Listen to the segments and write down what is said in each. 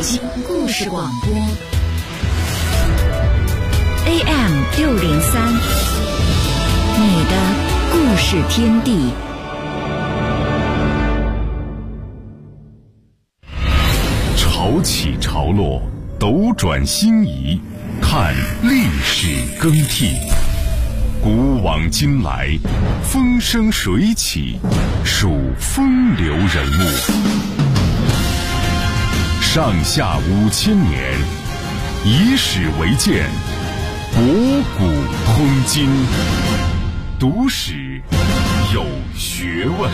新故事广播 AM603，你的故事天地。 潮起潮落，斗转星移，看历史更替。古往今来，风生水起，数风流人物。上下5000年，以史为鉴，博古通今。读史有学问。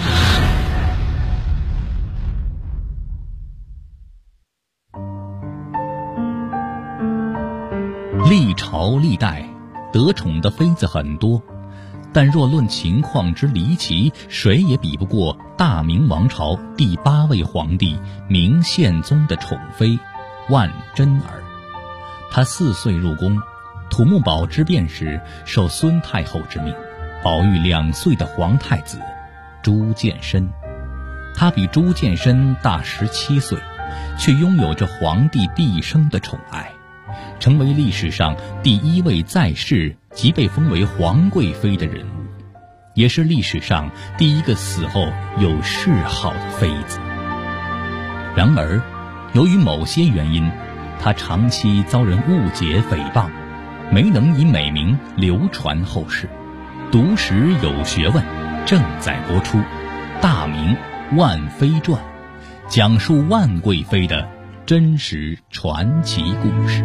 历朝历代得宠的妃子很多，但若论情况之离奇，谁也比不过大明王朝第8位皇帝明宪宗的宠妃万贞儿。她4岁入宫，土木堡之变时受孙太后之命，保育2岁的皇太子朱见深。她比朱见深大17岁，却拥有着皇帝毕生的宠爱，成为历史上第1位在世即被封为皇贵妃的人物，也是历史上第1个死后有谥号的妃子。然而，由于某些原因，她长期遭人误解诽谤，没能以美名流传后世。读史有学问正在播出《大明万妃传》，讲述万贵妃的真实传奇故事。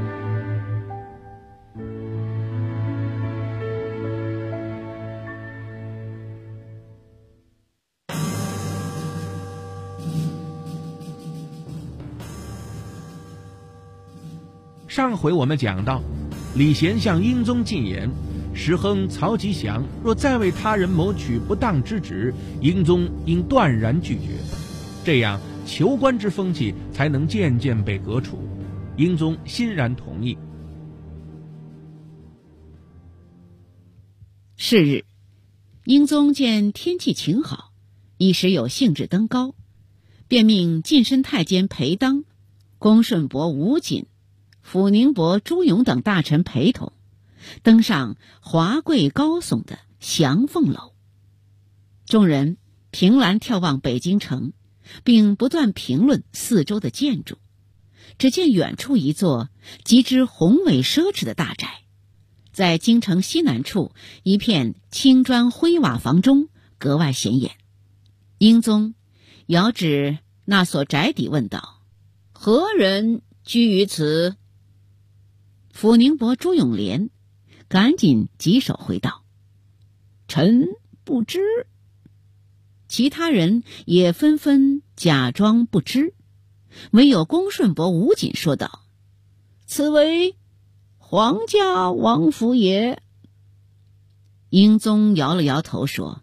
上回我们讲到，李贤向英宗进言，石亨、曹吉祥若再为他人谋取不当之职，英宗应断然拒绝，这样求官之风气才能渐渐被革除。英宗欣然同意。 是日，英宗见天气晴好，一时有兴致登高，便命近身太监裴当、恭顺伯吴瑾、辅宁伯朱勇等大臣陪同，登上华贵高耸的祥凤楼。众人凭栏眺望北京城，并不断评论四周的建筑。只见远处一座极之宏伟奢侈的大宅，在京城西南处一片青砖灰瓦房中格外显眼。英宗遥指那所宅邸问道：“何人居于此？”辅宁伯朱永廉赶紧举手回道：“臣不知。”其他人也纷纷假装不知，唯有恭顺伯吴瑾说道：“此为皇家王府也。”英宗摇了摇头说：“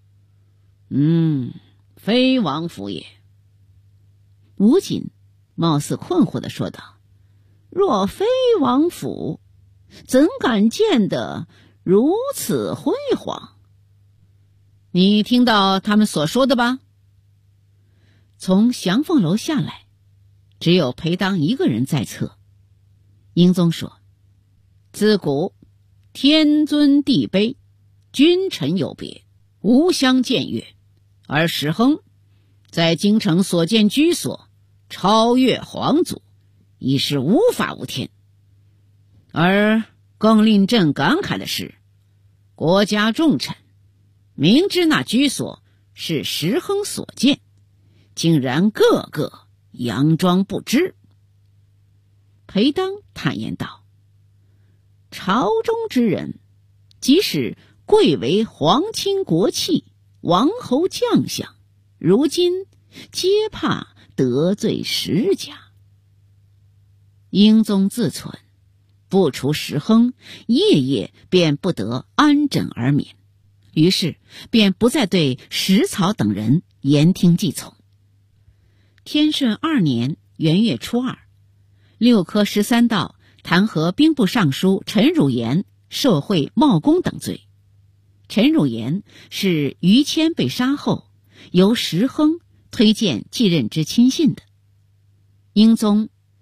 非王府也。”吴瑾貌似困惑地说道：“若非王府，怎敢见得如此辉煌？你听到他们所说的吧？”从祥凤楼下来，只有裴当一个人在侧。英宗说：“自古天尊地卑，君臣有别，无相僭越，而石亨在京城所建居所超越皇祖，已是无法无天。而更令朕感慨的是，国家重臣明知那居所是石亨所建，竟然个个佯装不知。”裴当坦言道：“朝中之人，即使贵为皇亲国戚、王侯将相，如今皆怕得罪石家。”英宗自忖，不除石亨，夜夜便不得安枕而眠，于是便不再对石曹等人言听计从。天顺2年元月初2，六科13道弹劾兵部尚书陈汝言受贿冒功等罪。陈汝言是于谦被杀后，由石亨推荐继任之亲信的。英宗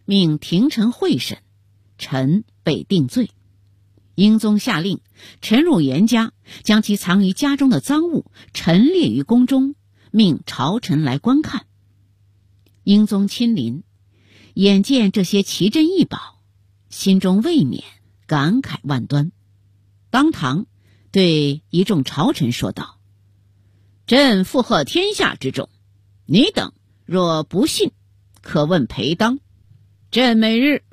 命廷臣会审，臣被定罪。英宗下令陈汝岩家将其藏于家中的赃物陈列于宫中，命朝臣来观看。英宗亲临，眼见这些奇珍异宝，心中未免感慨万端，当堂对一众朝臣说道：朕负荷天下之重，你等若不信，可问裴当。朕每日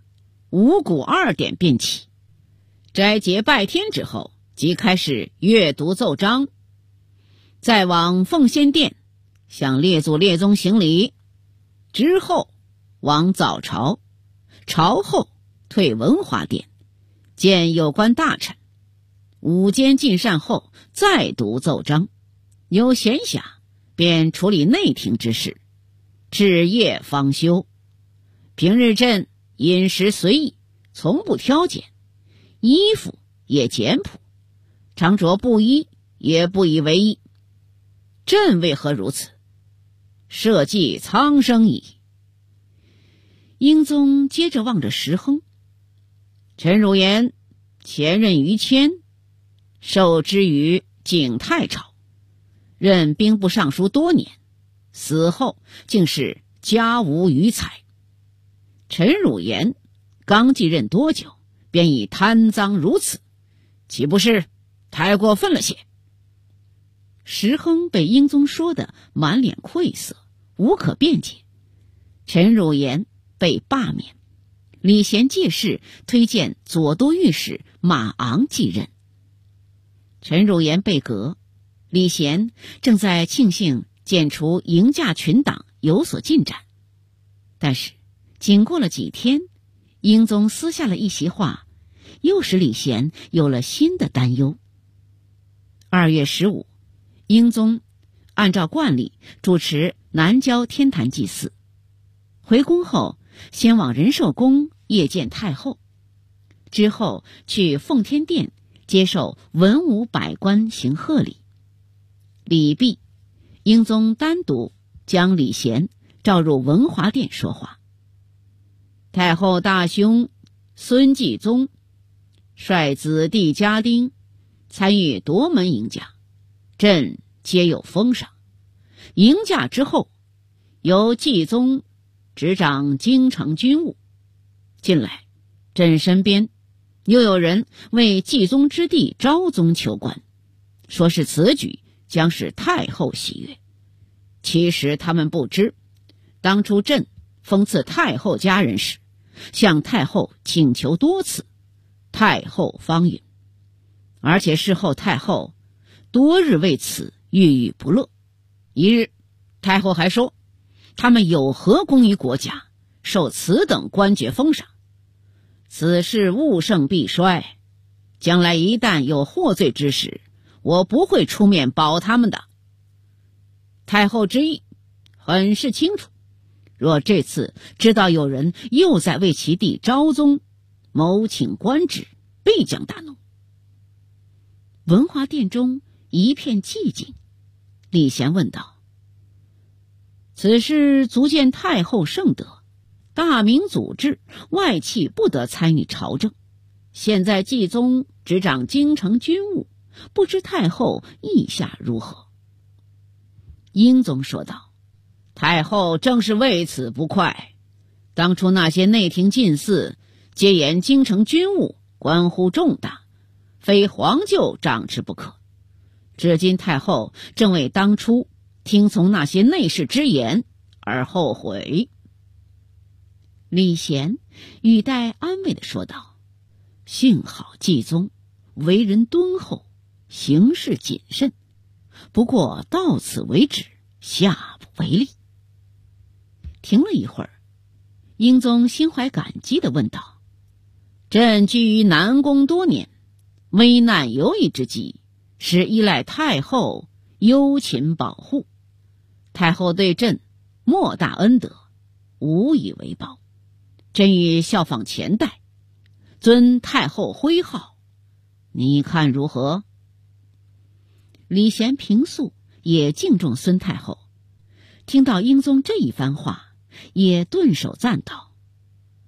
5鼓2点便起，斋节拜天之后，即开始阅读奏章，再往奉先殿向列祖列宗行礼，之后往早朝，朝后退文华殿见有关大臣，午间进膳后再读奏章，有闲暇便处理内廷之事，至夜方休。平日朕饮食随意，从不挑拣，衣服也简朴，常着布衣也不以为意。朕为何如此？社稷苍生矣。英宗接着望着石亨，陈汝岩前任于谦，受之于景泰朝，任兵部尚书多年，死后竟是家无余财。陈汝岩刚继任多久，便已贪赃如此，岂不是太过分了些？石亨被英宗说得满脸愧色，无可辩解。陈汝岩被罢免，李贤借势推荐左都御史马昂继任。陈汝岩被革，李贤正在庆幸剪除迎驾群党有所进展，但是仅过了几天，英宗私下了一席话，又使李贤有了新的担忧。2月15，英宗按照惯例主持南郊天坛祭祀，回宫后先往仁寿宫谒见太后，之后去奉天殿接受文武百官行贺礼。礼毕，英宗单独将李贤召入文华殿说话。太后大兄孙继宗率子弟家丁参与夺门迎驾，朕皆有封赏。迎驾之后，由继宗执掌京城军务。近来朕身边又有人为继宗之弟昭宗求官，说是此举将使太后喜悦。其实他们不知，当初朕封赐太后家人时，向太后请求多次，太后方允。而且事后太后多日为此郁郁不乐。一日，太后还说，他们有何功于国家，受此等官爵封赏？此事物盛必衰，将来一旦有获罪之时，我不会出面保他们的。太后之意很是清楚，若这次知道有人又在为其弟昭宗谋请官职，必将大怒。文华殿中一片寂静，李贤问道：此事足见太后圣德，大明祖制，外戚不得参与朝政。现在继宗执掌京城军务，不知太后意下如何？英宗说道：太后正是为此不快。当初那些内廷进士皆言京城军务关乎重大，非皇舅掌持不可。至今太后正为当初听从那些内侍之言而后悔。李贤语带安慰地说道：幸好继宗为人敦厚，行事谨慎，不过到此为止，下不为例。停了一会儿，英宗心怀感激地问道：朕居于南宫多年，危难有一之际，实依赖太后幽勤保护。太后对朕莫大恩德，无以为报。朕欲效仿前代，尊太后徽号，你看如何？李贤平素也敬重孙太后，听到英宗这一番话，也顿首赞道：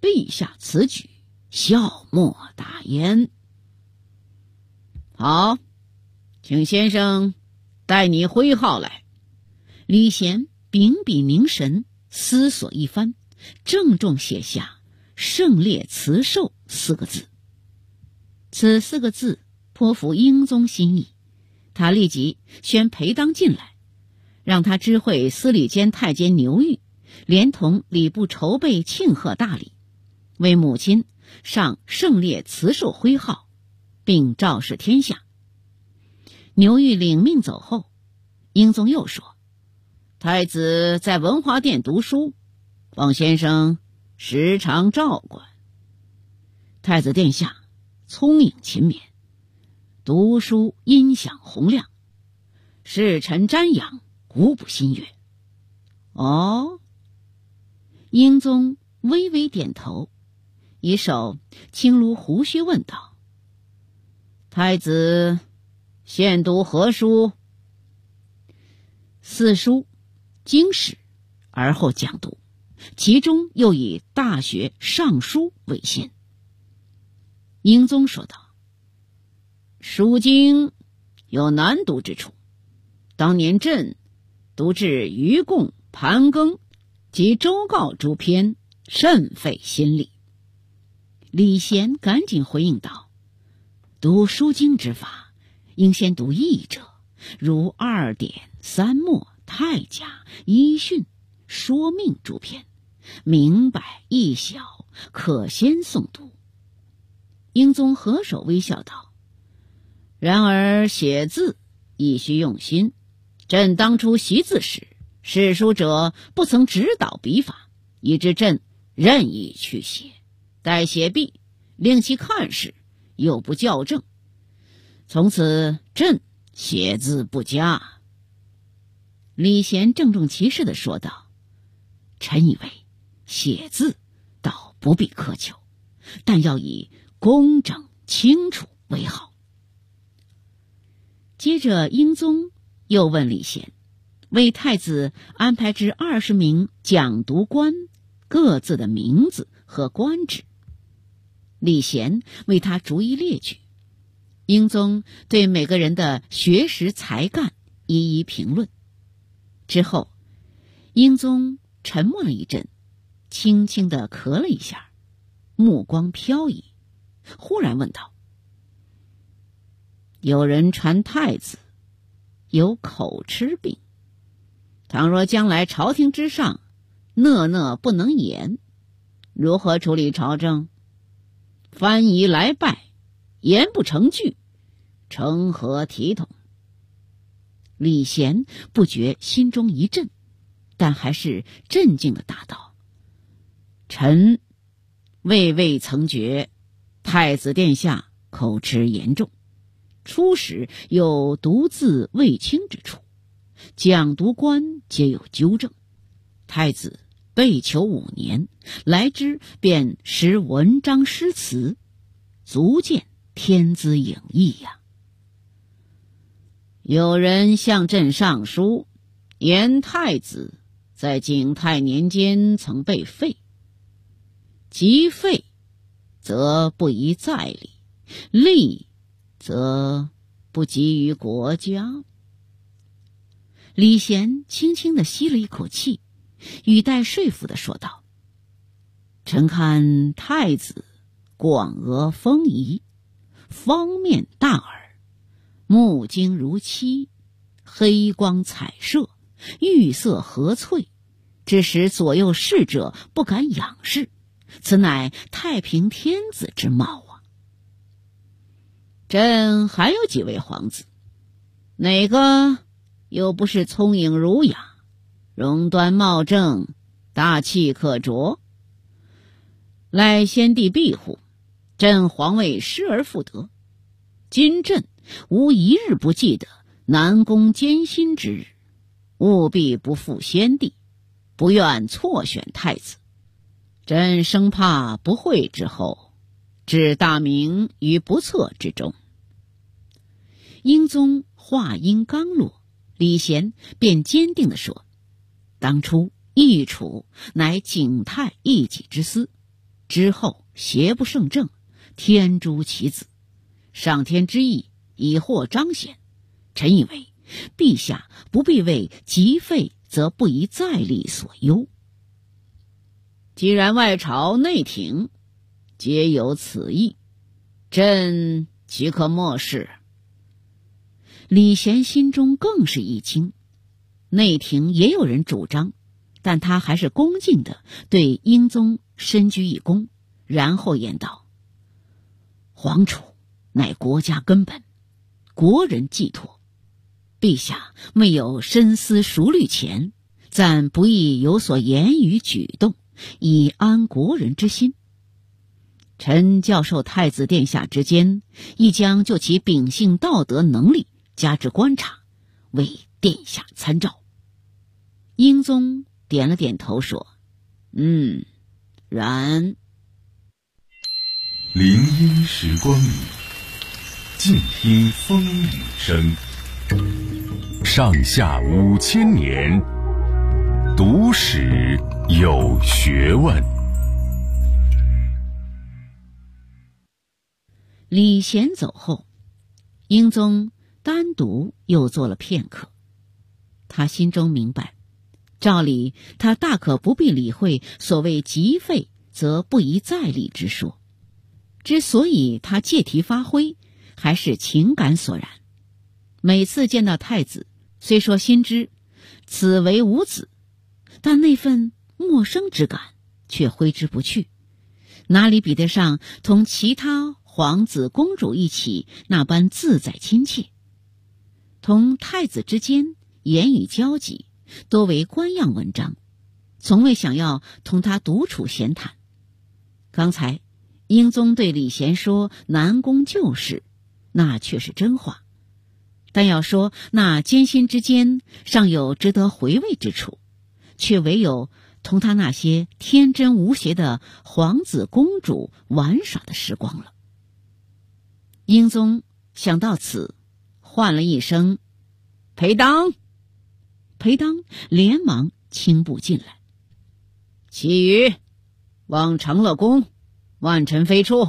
陛下此举，笑莫大焉。好，请先生带你徽号来。李贤秉笔凝神，思索一番，郑重写下胜烈辞寿4个字。此4个字颇符英宗心意，他立即宣裴当进来，让他知会司礼监太监牛玉，连同礼部筹备庆贺大礼，为母亲上胜烈辞寿徽号，并昭示天下。牛玉领命走后，英宗又说，太子在文华殿读书，望先生时常照管。太子殿下聪颖勤勉，读书音响洪亮，侍臣瞻仰，无不心悦。哦，英宗微微点头，以手轻撸胡须问道，太子现读何书？四书、经史，而后讲读，其中又以《大学》《尚书》为先。英宗说道，书经有难读之处，当年朕读至愚贡、盘庚及周告诸篇，甚费心力。李贤赶紧回应道，读书经之法，应先读译者，如2典、3末、太甲、一训、说命诸篇，明白易晓，可先诵读。英宗合手微笑道，然而写字亦须用心，朕当初习字时，史书者不曾指导笔法，以致朕任意去写，待写毕，令其看时，又不校正，从此朕写字不佳。李贤郑重其事地说道，臣以为写字倒不必苛求，但要以工整清楚为好。接着英宗又问李贤，为太子安排至20名讲读官各自的名字和官职。李贤为他逐一列举，英宗对每个人的学识才干一一评论。之后，英宗沉默了一阵，轻轻地咳了一下，目光飘移，忽然问道，有人传太子有口吃病，倘若将来朝廷之上讷不能言，如何处理朝政？翻译来拜，言不成句，成何体统？李贤不觉心中一震，但还是镇静地答道，臣未曾觉太子殿下口吃严重，初时有读字未清之处，讲读官皆有纠正。太子备求5年，来之便识文章诗词，足见天资颖异呀。有人向朕上书，言太子在景泰年间曾被废，即废则不宜再立，立则不及于国家。李贤轻轻地吸了一口气，语带说服地说道，臣看太子广额丰仪，方面大耳，目睛如漆，黑光彩射，玉色和翠，致使左右侍者不敢仰视，此乃太平天子之貌啊。朕还有几位皇子，哪个又不是聪颖儒雅，容端貌正，大气可着？赖先帝庇护，朕皇位失而复得，今朕无一日不记得南宫艰辛之日，务必不负先帝，不愿错选太子。朕生怕不惠之后，置大明于不测之中。英宗话音刚落，李贤便坚定地说，当初易楚乃景泰一己之私， 之后邪不胜正，天诛其子，上天之意已获彰显。臣以为陛下不必为及废则不宜再立所忧。既然外朝内廷皆有此意，朕岂可漠视？李贤心中更是一惊，内廷也有人主张，但他还是恭敬地对英宗深鞠一躬，然后言道：皇储乃国家根本，国人寄托，陛下未有深思熟虑前，暂不宜有所言语举动，以安国人之心。臣教授太子殿下之间，亦将就其秉性道德能力加之观察，为殿下参照。英宗点了点头说：然。 林荫时光里，静听风雨声。上下5000年，读史有学问。 李贤走后，英宗单独又坐了片刻。他心中明白，照理他大可不必理会所谓及废则不宜再立之说。之所以他借题发挥，还是情感所然。每次见到太子，虽说心知此为无子，但那份陌生之感却挥之不去，哪里比得上同其他皇子公主一起那般自在亲切。同太子之间言语交集多为官样文章，从未想要同他独处闲谈。刚才英宗对李贤说南宫旧事，那却是真话，但要说那艰辛之间尚有值得回味之处，却唯有同他那些天真无邪的皇子公主玩耍的时光了。英宗想到此，唤了一声裴当。裴当连忙轻步进来。其余望长乐宫，万臣飞出。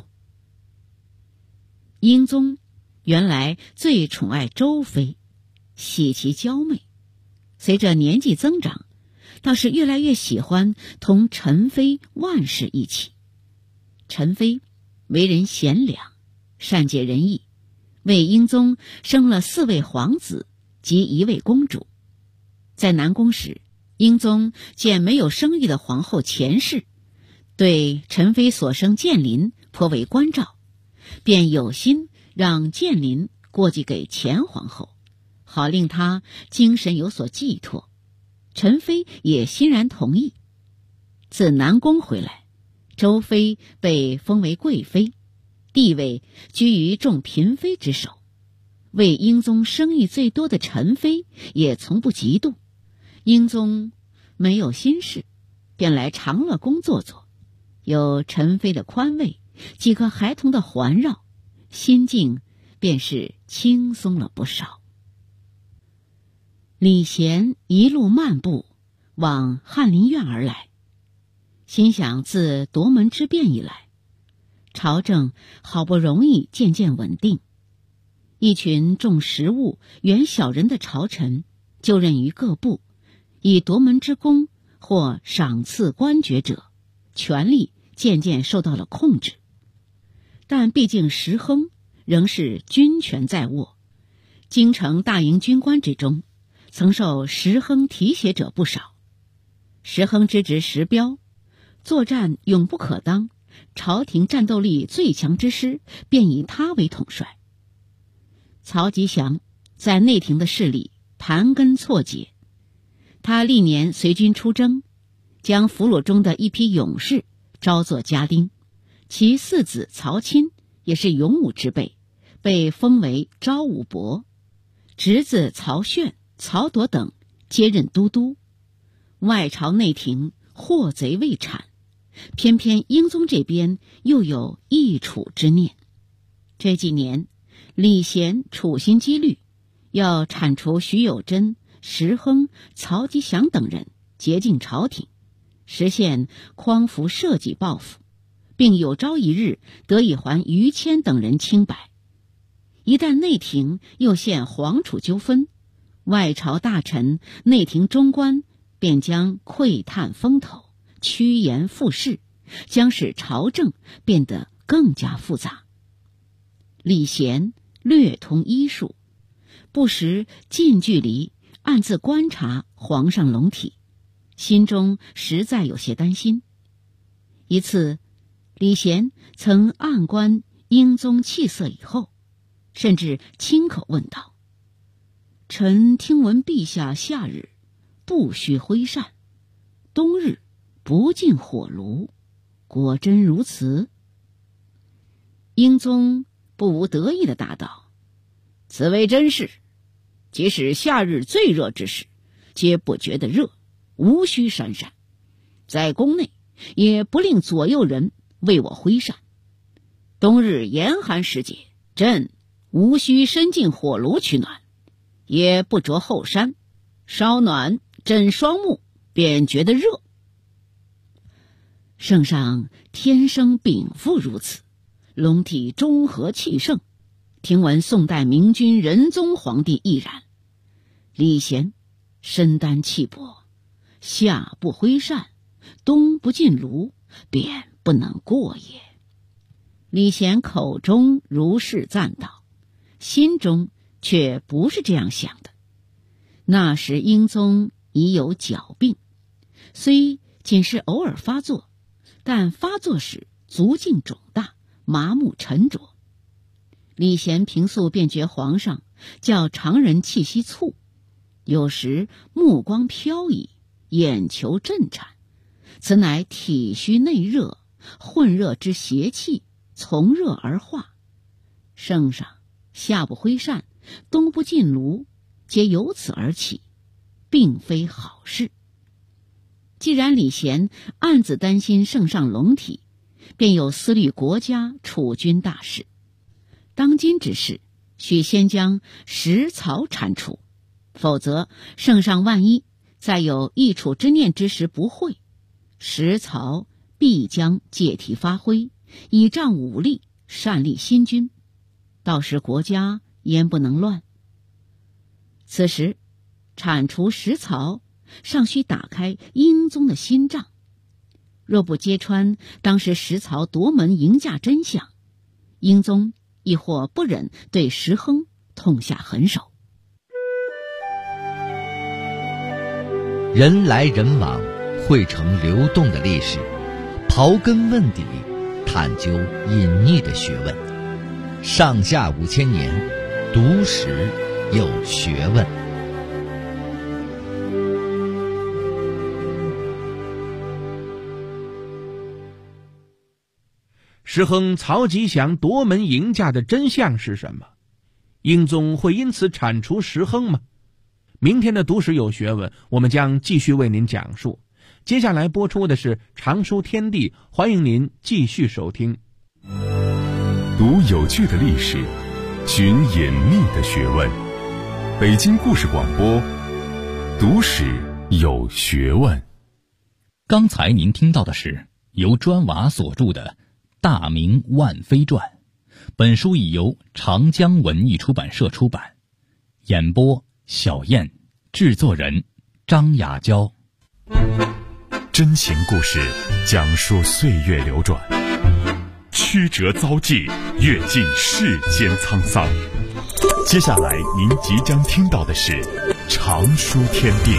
英宗原来最宠爱周妃，喜其娇媚，随着年纪增长，倒是越来越喜欢同陈妃万氏一起。陈妃为人贤良，善解人意，为英宗生了4位皇子及1位公主。在南宫时，英宗见没有生育的皇后钱氏，对陈妃所生建林颇为关照，便有心让建林过继给钱皇后，好令她精神有所寄托。陈妃也欣然同意。自南宫回来，周妃被封为贵妃，地位居于众嫔妃之首。为英宗生育最多的陈妃也从不嫉妒。英宗没有心事，便来长乐宫坐坐，有陈妃的宽慰，几个孩童的环绕，心境便是轻松了不少。李贤一路漫步往翰林院而来，心想自夺门之变以来，朝政好不容易渐渐稳定，一群重实务远小人的朝臣就任于各部，以夺门之功或赏赐官爵者，权力渐渐受到了控制。但毕竟石亨仍是军权在握，京城大营军官之中，曾受石亨提携者不少。石亨之侄石彪，作战勇不可当，朝廷战斗力最强之师便以他为统帅。曹吉祥在内廷的势力盘根错节，他历年随军出征，将俘虏中的一批勇士招作家丁，其4子曹钦也是勇武之辈，被封为昭武伯，侄子曹炫、曹铎等接任都督。外朝内廷祸贼未产，偏偏英宗这边又有易楚之念。这几年李贤处心积虑，要铲除徐有贞、石亨、曹吉祥等人，洁净朝廷，实现匡扶社稷抱负， 并有朝一日得以还于谦等人清白。一旦内廷又现皇储纠纷，外朝大臣、内廷中官便将窥探风头、趋炎附势，将使朝政变得更加复杂。李贤略通医术，不时近距离暗自观察皇上龙体，心中实在有些担心。一次，李贤曾暗观英宗气色以后，甚至亲口问道：“臣听闻陛下夏日不须挥扇，冬日不进火炉，果真如此？”英宗不无得意地答道：“此为真事。即使夏日最热之时，皆不觉得热，无需扇扇。在宫内，也不令左右人为我挥扇。冬日严寒时节，朕无需伸进火炉取暖，也不着后山，稍暖朕双目，便觉得热。圣上天生禀赋如此，龙体中和气盛，听闻宋代明君仁宗皇帝亦然。李贤身单气薄，夏不挥扇，冬不进炉，便不能过也。”李贤口中如是赞道，心中却不是这样想的。那时英宗已有脚病，虽仅是偶尔发作，但发作时足径肿大，麻木沉着。李贤平素便觉皇上较常人气息促，有时目光飘移，眼球震颤，此乃体虚内热，混热之邪气从热而化。圣上夏不挥扇，冬不进炉，皆由此而起，并非好事。既然李贤暗自担心圣上龙体，便有思虑国家储军大事。当今之事，须先将食草铲除，否则圣上万一再有易储之念之时不会，食草必将借题发挥，以仗武力，擅立新君，到时国家焉不能乱？此时铲除食草，尚需打开英宗的心障。若不揭穿当时食草夺门迎驾真相，英宗亦或不忍对石亨痛下狠手。 人来人往，汇成流动的历史，刨根问底，探究隐匿的学问。上下5000年，读史有学问。 石亨曹吉祥夺门迎驾的真相是什么？英宗会因此铲除石亨吗？明天的读史有学问，我们将继续为您讲述。接下来播出的是常书天地，欢迎您继续收听。 读有趣的历史，寻隐秘的学问。北京故事广播，读史有学问。 刚才您听到的是由砖瓦所著的《大明万妃传》，本书已由长江文艺出版社出版。演播小燕，制作人张雅娇。 真情故事讲述岁月流转，曲折遭际，阅尽世间沧桑。接下来您即将听到的是常书天地。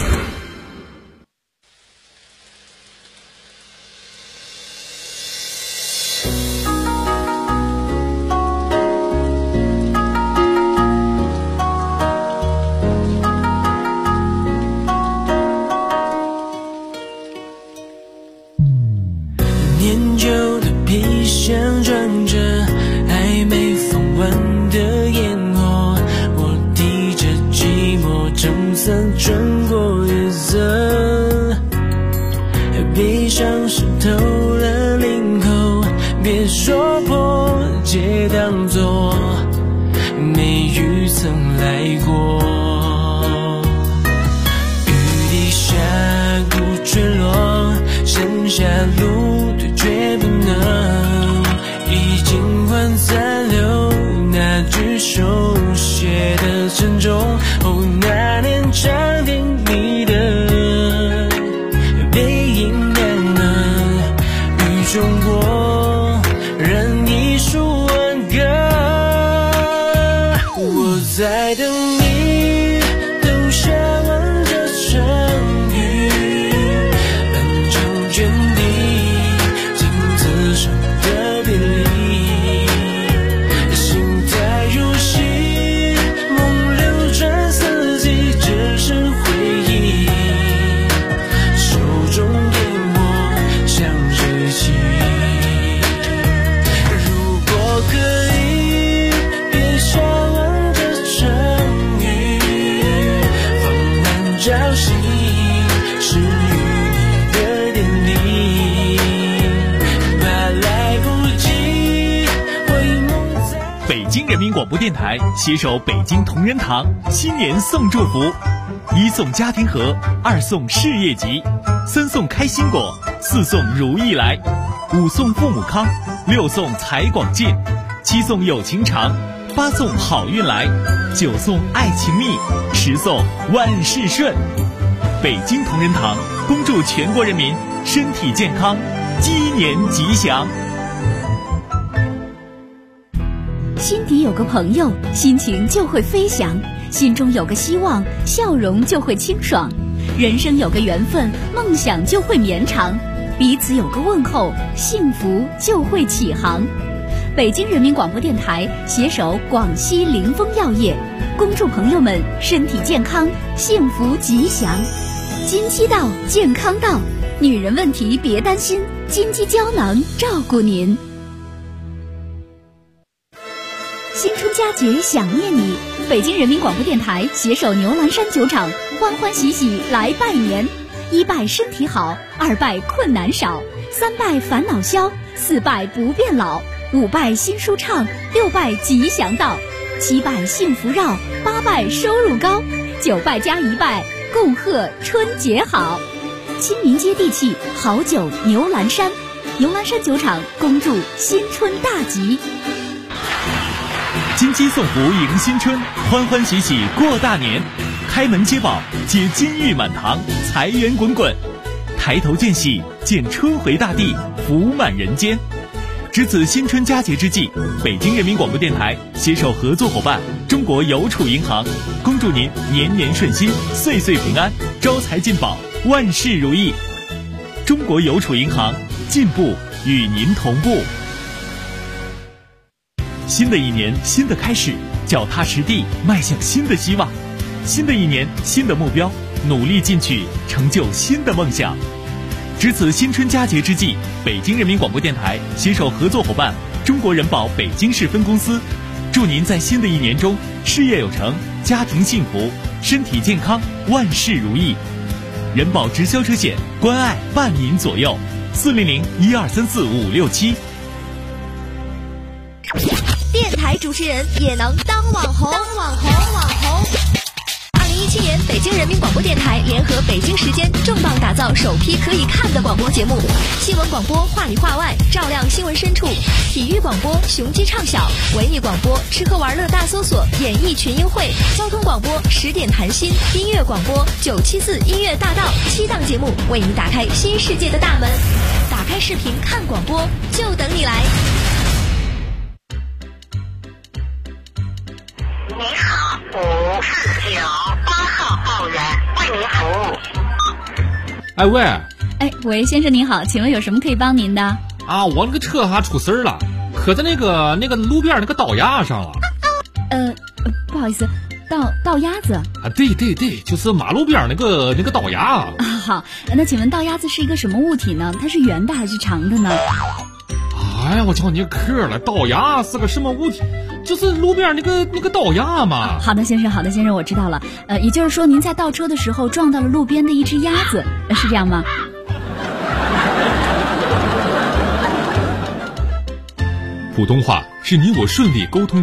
年久的皮箱装着还没放完的烟火，我提着寂寞橙色穿过夜色，闭上湿透了领口，别说破，皆当作没雨曾来过。雨滴下鼓坠落，剩下路对决不能广播电台携手北京同仁堂新年送祝福：1送家庭盒，2送事业吉，3送开心果，4送如意来，5送父母康，6送财广进，7送友情长，8送好运来，9送爱情蜜，10送万事顺。北京同仁堂恭祝全国人民身体健康，鸡年吉祥。 心底有个朋友，心情就会飞翔；心中有个希望，笑容就会清爽；人生有个缘分，梦想就会绵长；彼此有个问候，幸福就会起航。北京人民广播电台携手广西凌风药业，恭祝朋友们身体健康，幸福吉祥。金鸡到，健康到，女人问题别担心，金鸡胶囊照顾您。新春佳节想念你，北京人民广播电台携手牛栏山酒厂，欢欢喜喜来拜年。1拜身体好，2拜困难少，3拜烦恼消，4拜不变老，5拜心舒畅，6拜吉祥到，7拜幸福绕，8拜收入高，9拜加1拜，共贺春节好。亲民接地气，好酒牛栏山，牛栏山酒厂恭祝新春大吉。 金鸡送福迎新春，欢欢喜喜过大年，开门接宝，接金玉满堂，财源滚滚，抬头见喜，见春回大地，福满人间。值此新春佳节之际，北京人民广播电台携手合作伙伴中国邮储银行，恭祝您年年顺心，岁岁平安，招财进宝，万事如意。中国邮储银行，进步与您同步。新的一年，新的开始，脚踏实地，迈向新的希望。新的一年，新的目标，努力进取，成就新的梦想。值此新春佳节之际，北京人民广播电台携手合作伙伴中国人保北京市分公司，祝您在新的一年中事业有成，家庭幸福，身体健康，万事如意。人保直销车险，关爱伴您左右，400-1234-567。 电台主持人也能当网红。2017年，北京人民广播电台联合北京时间重磅打造首批可以看的广播节目：新闻广播话里话外，照亮新闻深处；体育广播雄鸡唱晓；文艺广播吃喝玩乐大搜索，演艺群英会；交通广播10点谈心；音乐广播974音乐大道，7档节目为你打开新世界的大门。打开视频看广播，就等你来。 你好，549，8号报员为您服务。 哎喂， 喂，先生您好，请问有什么可以帮您的？ 啊，我那个车还出事儿了，磕在那个路边那个道牙上了。 不好意思，道鸭子啊，对，就是马路边那个道牙啊。 好，那请问道鸭子是一个什么物体呢？它是圆的还是长的呢？ 哎呀，我叫你磕了，道牙是个什么物体？就是路边那个道牙嘛。 好的先生，我知道了。也就是说您在倒车的时候撞到了路边的一只鸭子，是这样吗？ 普通话是你我顺利沟通